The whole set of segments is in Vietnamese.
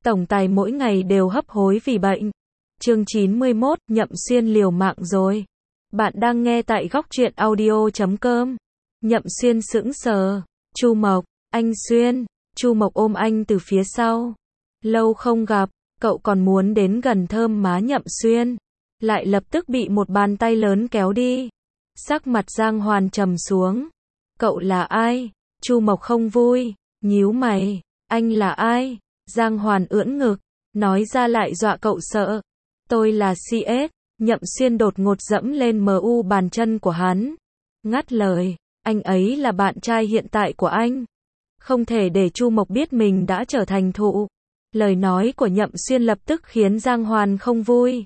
tổng tài mỗi ngày đều hấp hối vì bệnh. Chương 91, Nhậm Xuyên liều mạng rồi. Bạn đang nghe tại Góc Truyện Audio.com. Nhậm Xuyên sững sờ. Chu Mộc, anh Xuyên. Chu Mộc ôm anh từ phía sau. Lâu không gặp, cậu còn muốn đến gần thơm má Nhậm Xuyên, lại lập tức bị một bàn tay lớn kéo đi. Sắc mặt Giang Hoàn trầm xuống. Cậu là ai? Chu Mộc không vui, nhíu mày. Anh là ai? Giang Hoàn ưỡn ngực, nói ra lại dọa cậu sợ. Tôi là CS. Nhậm Xuyên đột ngột dẫm lên mu bàn chân của hắn. Ngắt lời, anh ấy là bạn trai hiện tại của anh. Không thể để Chu Mộc biết mình đã trở thành thụ. Lời nói của Nhậm Xuyên lập tức khiến Giang Hoàn không vui.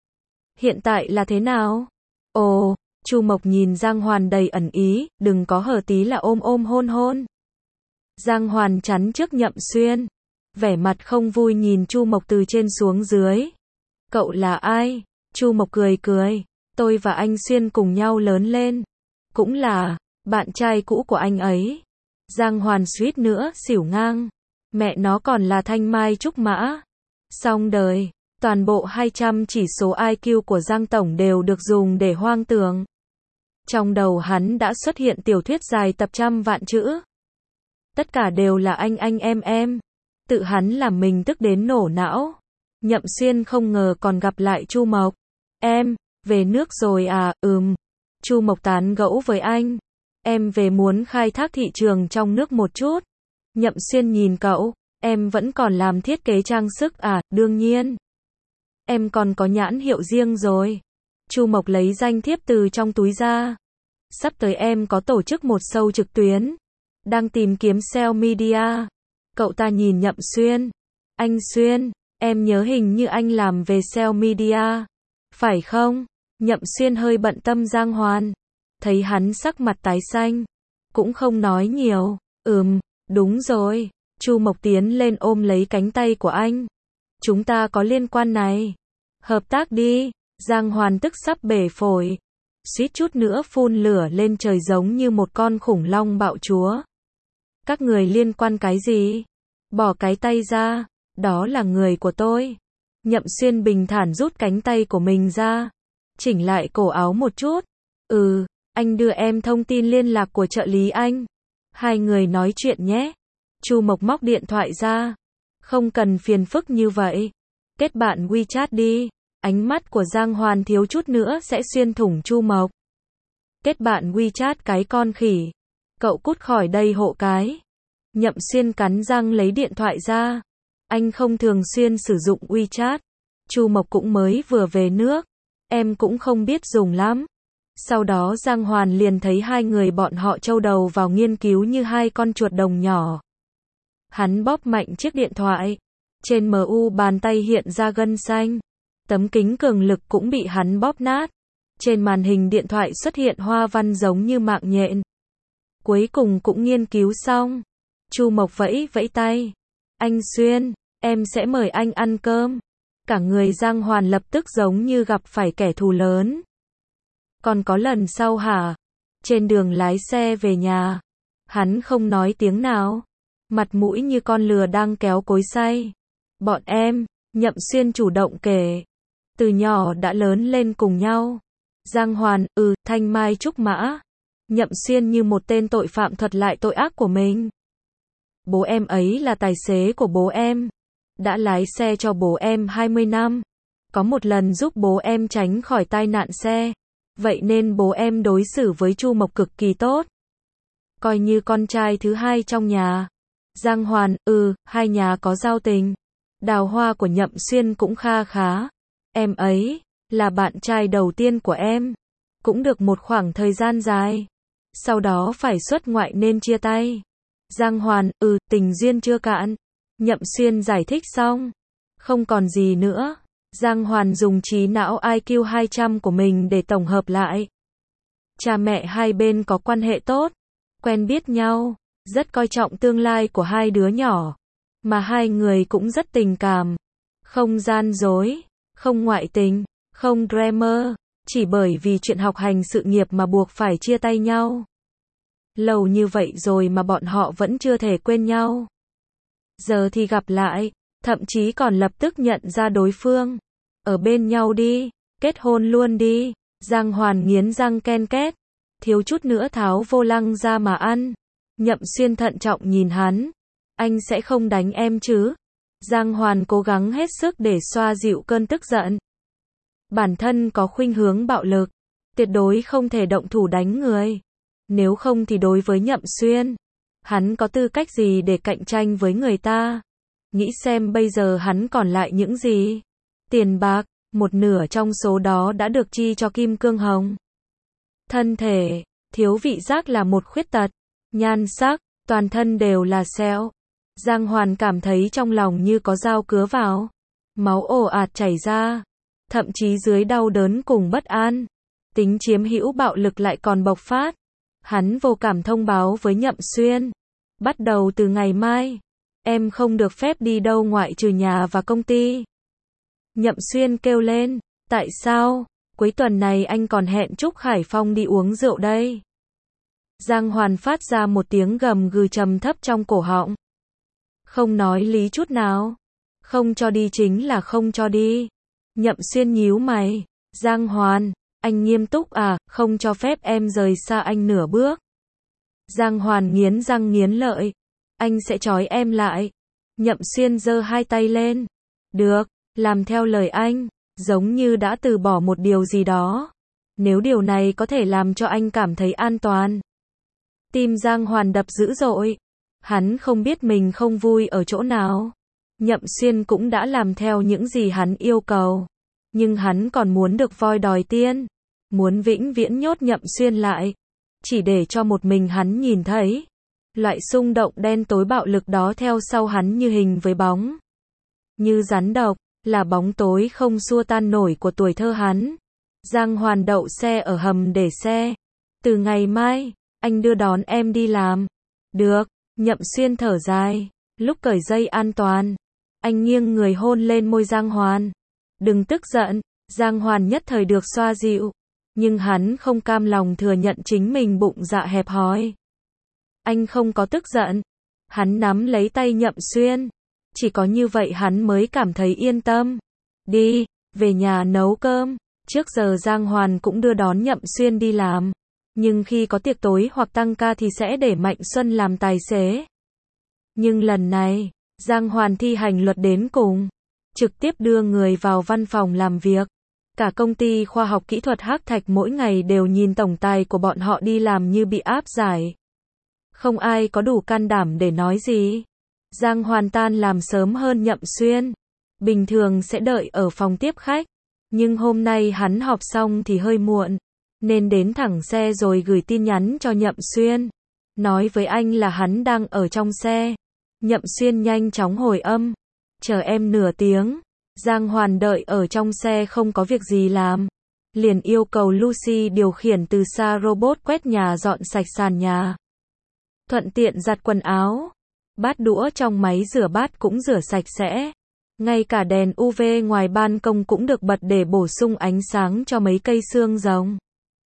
Hiện tại là thế nào? Ồ, Chu Mộc nhìn Giang Hoàn đầy ẩn ý, đừng có hở tí là ôm ôm hôn hôn. Giang Hoàn chắn trước Nhậm Xuyên, vẻ mặt không vui nhìn Chu Mộc từ trên xuống dưới. Cậu là ai? Chu Mộc cười cười, tôi và anh Xuyên cùng nhau lớn lên, cũng là bạn trai cũ của anh ấy. Giang Hoàn suýt nữa xỉu ngang, mẹ nó còn là thanh mai trúc mã. Xong đời, toàn bộ 200 chỉ số IQ của Giang Tổng đều được dùng để hoang tưởng. Trong đầu hắn đã xuất hiện tiểu thuyết dài tập trăm vạn chữ. Tất cả đều là anh em. Tự hắn làm mình tức đến nổ não. Nhậm Xuyên không ngờ còn gặp lại Chu Mộc. Em, về nước rồi à? Chu Mộc tán gẫu với anh. Em về muốn khai thác thị trường trong nước một chút. Nhậm Xuyên nhìn cậu, em vẫn còn làm thiết kế trang sức à? Đương nhiên. Em còn có nhãn hiệu riêng rồi. Chu Mộc lấy danh thiếp từ trong túi ra. Sắp tới em có tổ chức một show trực tuyến. Đang tìm kiếm sale media. Cậu ta nhìn Nhậm Xuyên. Anh Xuyên, em nhớ hình như anh làm về sale media. Phải không? Nhậm Xuyên hơi bận tâm Giang Hoàn. Thấy hắn sắc mặt tái xanh, cũng không nói nhiều. Đúng rồi. Chu Mộc tiến lên ôm lấy cánh tay của anh. Chúng ta có liên quan này. Hợp tác đi. Giang Hoàn tức sắp bể phổi, suýt chút nữa phun lửa lên trời giống như một con khủng long bạo chúa. Các người liên quan cái gì? Bỏ cái tay ra, đó là người của tôi. Nhậm Xuyên bình thản rút cánh tay của mình ra, chỉnh lại cổ áo một chút. Anh đưa em thông tin liên lạc của trợ lý anh. Hai người nói chuyện nhé. Chu Mộc móc điện thoại ra. Không cần phiền phức như vậy. Kết bạn WeChat đi. Ánh mắt của Giang Hoàn thiếu chút nữa sẽ xuyên thủng Chu Mộc. Kết bạn WeChat cái con khỉ. Cậu cút khỏi đây hộ cái. Nhậm Xuyên cắn răng lấy điện thoại ra. Anh không thường xuyên sử dụng WeChat. Chu Mộc cũng mới vừa về nước. Em cũng không biết dùng lắm. Sau đó Giang Hoàn liền thấy hai người bọn họ châu đầu vào nghiên cứu như hai con chuột đồng nhỏ. Hắn bóp mạnh chiếc điện thoại. Trên mu bàn tay hiện ra gân xanh. Tấm kính cường lực cũng bị hắn bóp nát. Trên màn hình điện thoại xuất hiện hoa văn giống như mạng nhện. Cuối cùng cũng nghiên cứu xong. Chu Mộc vẫy vẫy tay. Anh Xuyên, em sẽ mời anh ăn cơm. Cả người Giang Hoàn lập tức giống như gặp phải kẻ thù lớn. Còn có lần sau hả? Trên đường lái xe về nhà, hắn không nói tiếng nào. Mặt mũi như con lừa đang kéo cối xay. Bọn em, Nhậm Xuyên chủ động kể. Từ nhỏ đã lớn lên cùng nhau. Giang Hoàn, thanh mai trúc mã. Nhậm Xuyên như một tên tội phạm thuật lại tội ác của mình. Bố em ấy là tài xế của bố em. Đã lái xe cho bố em 20 năm. Có một lần giúp bố em tránh khỏi tai nạn xe. Vậy nên bố em đối xử với Chu Mộc cực kỳ tốt. Coi như con trai thứ hai trong nhà. Giang Hoàn, hai nhà có giao tình. Đào hoa của Nhậm Xuyên cũng kha khá. Em ấy là bạn trai đầu tiên của em. Cũng được một khoảng thời gian dài. Sau đó phải xuất ngoại nên chia tay. Giang Hoàn, tình duyên chưa cạn. Nhậm Xuyên giải thích xong. Không còn gì nữa. Giang Hoàn dùng trí não IQ 200 của mình để tổng hợp lại. Cha mẹ hai bên có quan hệ tốt. Quen biết nhau. Rất coi trọng tương lai của hai đứa nhỏ. Mà hai người cũng rất tình cảm. Không gian dối. Không ngoại tình. Không drama. Chỉ bởi vì chuyện học hành sự nghiệp mà buộc phải chia tay nhau. Lâu như vậy rồi mà bọn họ vẫn chưa thể quên nhau. Giờ thì gặp lại, thậm chí còn lập tức nhận ra đối phương. Ở bên nhau đi, kết hôn luôn đi. Giang Hoàn nghiến răng ken két, thiếu chút nữa tháo vô lăng ra mà ăn. Nhậm Xuyên thận trọng nhìn hắn, anh sẽ không đánh em chứ? Giang Hoàn cố gắng hết sức để xoa dịu cơn tức giận. Bản thân có khuynh hướng bạo lực, tuyệt đối không thể động thủ đánh người. Nếu không thì đối với Nhậm Xuyên, hắn có tư cách gì để cạnh tranh với người ta? Nghĩ xem bây giờ hắn còn lại những gì? Tiền bạc, một nửa trong số đó đã được chi cho Kim Cương Hồng. Thân thể, thiếu vị giác là một khuyết tật. Nhan sắc, toàn thân đều là sẹo. Giang Hoàn cảm thấy trong lòng như có dao cứa vào. Máu ồ ạt chảy ra. Thậm chí dưới đau đớn cùng bất an, tính chiếm hữu bạo lực lại còn bộc phát. Hắn vô cảm thông báo với Nhậm Xuyên. Bắt đầu từ ngày mai, em không được phép đi đâu ngoại trừ nhà và công ty. Nhậm Xuyên kêu lên, tại sao? Cuối tuần này anh còn hẹn Trúc Khải Phong đi uống rượu đây. Giang Hoàn phát ra một tiếng gầm gừ trầm thấp trong cổ họng. Không nói lý chút nào. Không cho đi chính là không cho đi. Nhậm Xuyên nhíu mày. Giang Hoàn, anh nghiêm túc à, không cho phép em rời xa anh nửa bước. Giang Hoàn nghiến răng nghiến lợi. Anh sẽ trói em lại. Nhậm Xuyên giơ hai tay lên. Được, làm theo lời anh, giống như đã từ bỏ một điều gì đó. Nếu điều này có thể làm cho anh cảm thấy an toàn. Tim Giang Hoàn đập dữ dội. Hắn không biết mình không vui ở chỗ nào. Nhậm Xuyên cũng đã làm theo những gì hắn yêu cầu. Nhưng hắn còn muốn được voi đòi tiên. Muốn vĩnh viễn nhốt Nhậm Xuyên lại. Chỉ để cho một mình hắn nhìn thấy. Loại xung động đen tối bạo lực đó theo sau hắn như hình với bóng. Như rắn độc, là bóng tối không xua tan nổi của tuổi thơ hắn. Giang Hoàn đậu xe ở hầm để xe. Từ ngày mai, anh đưa đón em đi làm. Được, Nhậm Xuyên thở dài. Lúc cởi dây an toàn, anh nghiêng người hôn lên môi Giang Hoàn. Đừng tức giận, Giang Hoàn nhất thời được xoa dịu. Nhưng hắn không cam lòng thừa nhận chính mình bụng dạ hẹp hòi. Anh không có tức giận. Hắn nắm lấy tay Nhậm Xuyên. Chỉ có như vậy hắn mới cảm thấy yên tâm. Đi, về nhà nấu cơm. Trước giờ Giang Hoàn cũng đưa đón Nhậm Xuyên đi làm. Nhưng khi có tiệc tối hoặc tăng ca thì sẽ để Mạnh Xuân làm tài xế. Nhưng lần này, Giang Hoàn thi hành luật đến cùng. Trực tiếp đưa người vào văn phòng làm việc. Cả công ty khoa học kỹ thuật Hắc Thạch mỗi ngày đều nhìn tổng tài của bọn họ đi làm như bị áp giải. Không ai có đủ can đảm để nói gì. Giang Hoàn tan làm sớm hơn Nhậm Xuyên. Bình thường sẽ đợi ở phòng tiếp khách. Nhưng hôm nay hắn họp xong thì hơi muộn. Nên đến thẳng xe rồi gửi tin nhắn cho Nhậm Xuyên. Nói với anh là hắn đang ở trong xe. Nhậm Xuyên nhanh chóng hồi âm. Chờ em nửa tiếng. Giang Hoàn đợi ở trong xe không có việc gì làm. Liền yêu cầu Lucy điều khiển từ xa robot quét nhà dọn sạch sàn nhà. Thuận tiện giặt quần áo. Bát đũa trong máy rửa bát cũng rửa sạch sẽ. Ngay cả đèn UV ngoài ban công cũng được bật để bổ sung ánh sáng cho mấy cây xương rồng.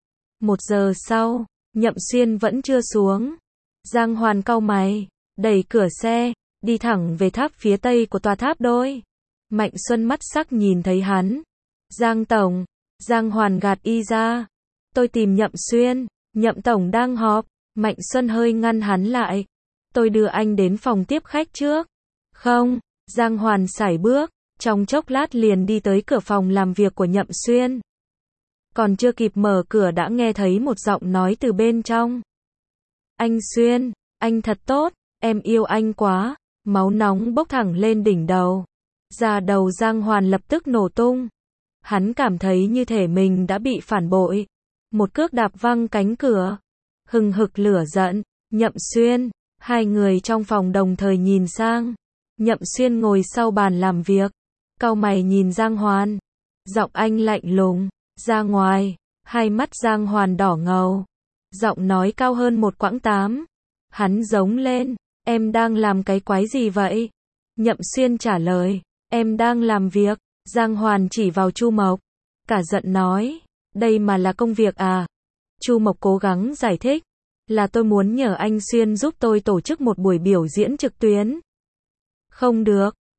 1 giờ sau, Nhậm Xuyên vẫn chưa xuống. Giang Hoàn cau mày, đẩy cửa xe, đi thẳng về tháp phía tây của tòa tháp đôi. Mạnh Xuân mắt sắc nhìn thấy hắn. Giang Tổng, Giang Hoàn gạt y ra. Tôi tìm Nhậm Xuyên, Nhậm Tổng đang họp. Mạnh Xuân hơi ngăn hắn lại. Tôi đưa anh đến phòng tiếp khách trước. Không, Giang Hoàn sải bước, trong chốc lát liền đi tới cửa phòng làm việc của Nhậm Xuyên. Còn chưa kịp mở cửa đã nghe thấy một giọng nói từ bên trong. Anh Xuyên, anh thật tốt, em yêu anh quá. Máu nóng bốc thẳng lên đỉnh đầu. Da đầu Giang Hoàn lập tức nổ tung. Hắn cảm thấy như thể mình đã bị phản bội. Một cước đạp văng cánh cửa. Hừng hực lửa giận. Nhậm Xuyên. Hai người trong phòng đồng thời nhìn sang. Nhậm Xuyên ngồi sau bàn làm việc. Cau mày nhìn Giang Hoàn. Giọng anh lạnh lùng. Ra ngoài. Hai mắt Giang Hoàn đỏ ngầu. Giọng nói cao hơn một quãng 8. Hắn giống lên. Em đang làm cái quái gì vậy? Nhậm Xuyên trả lời. Em đang làm việc. Giang Hoàn chỉ vào Chu Mộc. Cả giận nói. Đây mà là công việc à? Chu Mộc cố gắng giải thích. Là tôi muốn nhờ anh Xuyên giúp tôi tổ chức một buổi biểu diễn trực tuyến. Không được.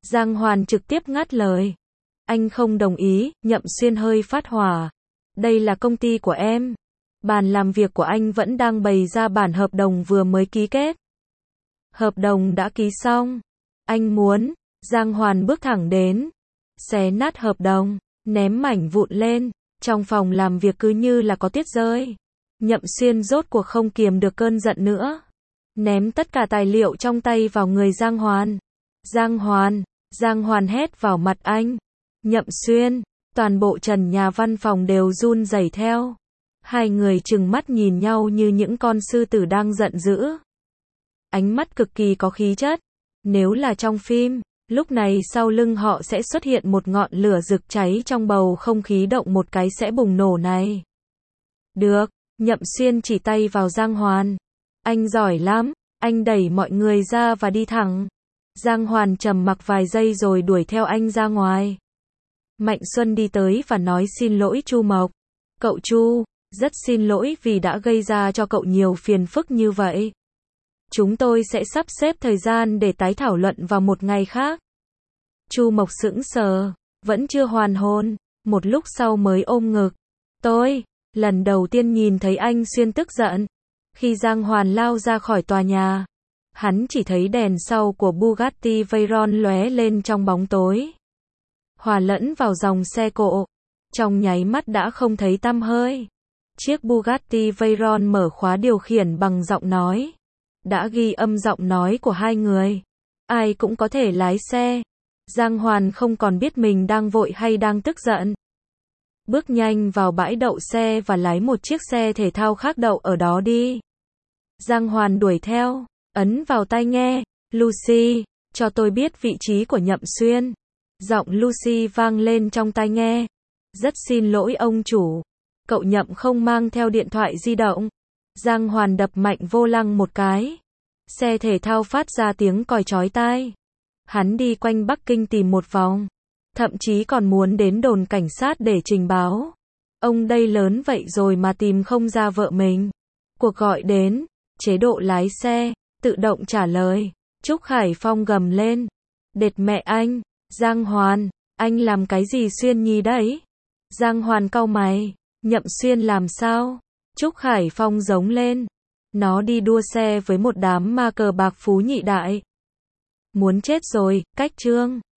Giang Hoàn trực tiếp ngắt lời. Anh không đồng ý, Nhậm Xuyên hơi phát hỏa. Đây là công ty của em. Bàn làm việc của anh vẫn đang bày ra bản hợp đồng vừa mới ký kết. Hợp đồng đã ký xong. Anh muốn. Giang Hoàn bước thẳng đến. Xé nát hợp đồng, ném mảnh vụn lên. Trong phòng làm việc cứ như là có tuyết rơi. Nhậm Xuyên rốt cuộc không kiềm được cơn giận nữa. Ném tất cả tài liệu trong tay vào người Giang Hoàn. Giang Hoàn, Giang Hoàn hét vào mặt anh. Nhậm Xuyên, toàn bộ trần nhà văn phòng đều run rẩy theo. Hai người trừng mắt nhìn nhau như những con sư tử đang giận dữ. Ánh mắt cực kỳ có khí chất. Nếu là trong phim, lúc này sau lưng họ sẽ xuất hiện một ngọn lửa rực cháy trong bầu không khí động một cái sẽ bùng nổ này. Được, Nhậm Xuyên chỉ tay vào Giang Hoàn. Anh giỏi lắm, anh đẩy mọi người ra và đi thẳng. Giang Hoàn trầm mặc vài giây rồi đuổi theo anh ra ngoài. Mạnh Xuân đi tới và nói xin lỗi Chu Mộc. Cậu Chu, rất xin lỗi vì đã gây ra cho cậu nhiều phiền phức như vậy. Chúng tôi sẽ sắp xếp thời gian để tái thảo luận vào một ngày khác. Chu Mộc sững sờ, vẫn chưa hoàn hồn, một lúc sau mới ôm ngực. Tôi, lần đầu tiên nhìn thấy anh Xuyên tức giận. Khi Giang Hoàn lao ra khỏi tòa nhà, hắn chỉ thấy đèn sau của Bugatti Veyron lóe lên trong bóng tối. Hòa lẫn vào dòng xe cộ, trong nháy mắt đã không thấy tăm hơi. Chiếc Bugatti Veyron mở khóa điều khiển bằng giọng nói. Đã ghi âm giọng nói của hai người. Ai cũng có thể lái xe. Giang Hoàn không còn biết mình đang vội hay đang tức giận. Bước nhanh vào bãi đậu xe và lái một chiếc xe thể thao khác đậu ở đó đi. Giang Hoàn đuổi theo, ấn vào tai nghe. Lucy, cho tôi biết vị trí của Nhậm Xuyên. Giọng Lucy vang lên trong tai nghe. Rất xin lỗi ông chủ. Cậu Nhậm không mang theo điện thoại di động. Giang Hoàn đập mạnh vô lăng một cái. Xe thể thao phát ra tiếng còi chói tai. Hắn đi quanh Bắc Kinh tìm một vòng. Thậm chí còn muốn đến đồn cảnh sát để trình báo. Ông đây lớn vậy rồi mà tìm không ra vợ mình. Cuộc gọi đến. Chế độ lái xe. Tự động trả lời. Trúc Khải Phong gầm lên. Đệt mẹ anh. Giang Hoàn. Anh làm cái gì Xuyên Nhi đấy? Giang Hoàn cau mày. Nhậm Xuyên làm sao? Trúc Khải Phong giống lên. Nó đi đua xe với một đám ma cờ bạc phú nhị đại. Muốn chết rồi, cách chương.